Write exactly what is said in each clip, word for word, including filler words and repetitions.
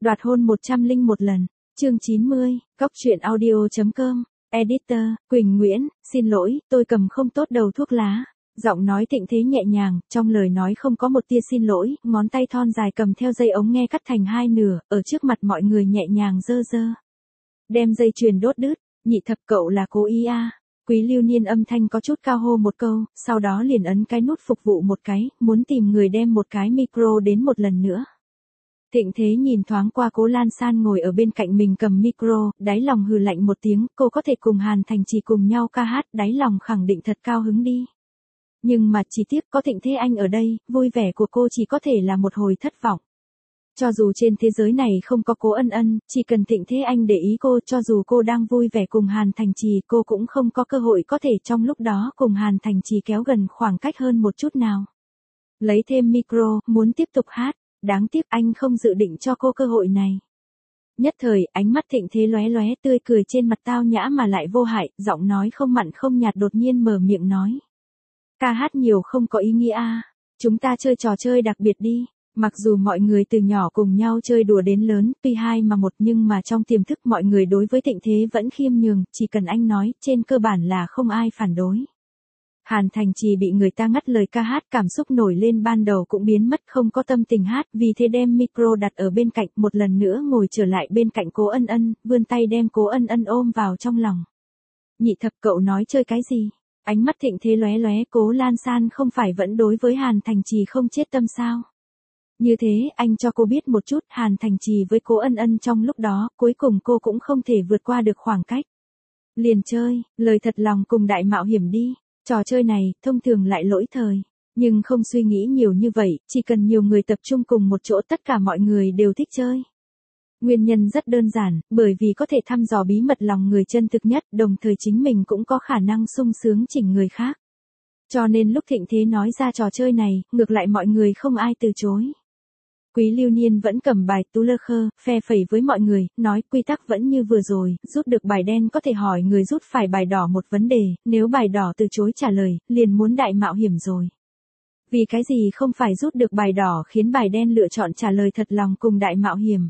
Đoạt hôn một trăm lẻ một lần. Chương chín mươi, Cóc truyện audio chấm com. Editor, Quỳnh Nguyễn, xin lỗi, tôi cầm không tốt đầu thuốc lá. Giọng nói Thịnh Thế nhẹ nhàng, trong lời nói không có một tia xin lỗi, ngón tay thon dài cầm theo dây ống nghe cắt thành hai nửa, ở trước mặt mọi người nhẹ nhàng dơ dơ. Đem dây chuyền đốt đứt, nhị thập cậu là cố ý à. Quý Lưu Niên âm thanh có chút cao hô một câu, sau đó liền ấn cái nút phục vụ một cái, muốn tìm người đem một cái micro đến một lần nữa. Thịnh Thế nhìn thoáng qua Cố Lan San ngồi ở bên cạnh mình cầm micro, đáy lòng hừ lạnh một tiếng, cô có thể cùng Hàn Thành Trì cùng nhau ca hát, đáy lòng khẳng định thật cao hứng đi. Nhưng mà chỉ tiếc có Thịnh Thế Anh ở đây, vui vẻ của cô chỉ có thể là một hồi thất vọng. Cho dù trên thế giới này không có Cố Ân Ân, chỉ cần Thịnh Thế Anh để ý cô, cho dù cô đang vui vẻ cùng Hàn Thành Trì, cô cũng không có cơ hội có thể trong lúc đó cùng Hàn Thành Trì kéo gần khoảng cách hơn một chút nào. Lấy thêm micro, muốn tiếp tục hát, đáng tiếc anh không dự định cho cô cơ hội này. Nhất thời, ánh mắt Thịnh Thế lóe lóe, tươi cười trên mặt tao nhã mà lại vô hại, giọng nói không mặn không nhạt đột nhiên mở miệng nói. Ca hát nhiều không có ý nghĩa à, chúng ta chơi trò chơi đặc biệt đi. Mặc dù mọi người từ nhỏ cùng nhau chơi đùa đến lớn, tuy hai mà một nhưng mà trong tiềm thức mọi người đối với Thịnh Thế vẫn khiêm nhường, chỉ cần anh nói, trên cơ bản là không ai phản đối. Hàn Thành Trì bị người ta ngắt lời ca hát, cảm xúc nổi lên ban đầu cũng biến mất, không có tâm tình hát, vì thế đem micro đặt ở bên cạnh, một lần nữa ngồi trở lại bên cạnh Cố Ân Ân, vươn tay đem Cố Ân Ân ôm vào trong lòng. Nhị thập cậu nói chơi cái gì? Ánh mắt Thịnh Thế lóe lóe, Cố Lan San không phải vẫn đối với Hàn Thành Trì không chết tâm sao? Như thế, anh cho cô biết một chút, Hàn Thành Trì với Cố Ân Ân trong lúc đó, cuối cùng cô cũng không thể vượt qua được khoảng cách. Liền chơi, lời thật lòng cùng đại mạo hiểm đi. Trò chơi này, thông thường lại lỗi thời. Nhưng không suy nghĩ nhiều như vậy, chỉ cần nhiều người tập trung cùng một chỗ tất cả mọi người đều thích chơi. Nguyên nhân rất đơn giản, bởi vì có thể thăm dò bí mật lòng người chân thực nhất, đồng thời chính mình cũng có khả năng sung sướng chỉnh người khác. Cho nên lúc Thịnh Thế nói ra trò chơi này, ngược lại mọi người không ai từ chối. Quý Lưu Niên vẫn cầm bài tú lơ khơ, phe phẩy với mọi người, nói quy tắc vẫn như vừa rồi, rút được bài đen có thể hỏi người rút phải bài đỏ một vấn đề, nếu bài đỏ từ chối trả lời, liền muốn đại mạo hiểm rồi. Vì cái gì không phải rút được bài đỏ khiến bài đen lựa chọn trả lời thật lòng cùng đại mạo hiểm.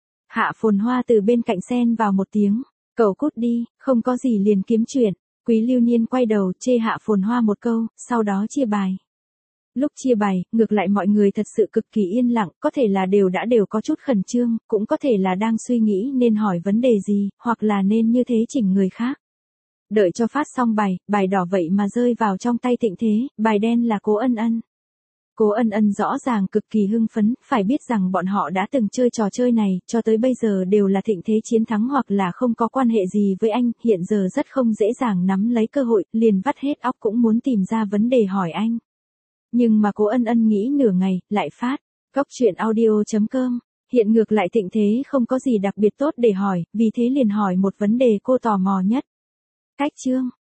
Hạ Phồn Hoa từ bên cạnh xen vào một tiếng, cậu cút đi, không có gì liền kiếm chuyện. Quý Lưu Niên quay đầu chê Hạ Phồn Hoa một câu, sau đó chia bài. Lúc chia bài, ngược lại mọi người thật sự cực kỳ yên lặng, có thể là đều đã đều có chút khẩn trương, cũng có thể là đang suy nghĩ nên hỏi vấn đề gì, hoặc là nên như thế chỉnh người khác. Đợi cho phát xong bài, bài đỏ vậy mà rơi vào trong tay Thịnh Thế, bài đen là Cố Ân Ân. Cố Ân Ân rõ ràng cực kỳ hưng phấn, phải biết rằng bọn họ đã từng chơi trò chơi này, cho tới bây giờ đều là Thịnh Thế chiến thắng hoặc là không có quan hệ gì với anh, hiện giờ rất không dễ dàng nắm lấy cơ hội, liền vắt hết óc cũng muốn tìm ra vấn đề hỏi anh. Nhưng mà Cố Ân Ân nghĩ nửa ngày, lại phát. Cóc truyện audio chấm com. Hiện ngược lại Thịnh Thế không có gì đặc biệt tốt để hỏi, vì thế liền hỏi một vấn đề cô tò mò nhất. Cách chương.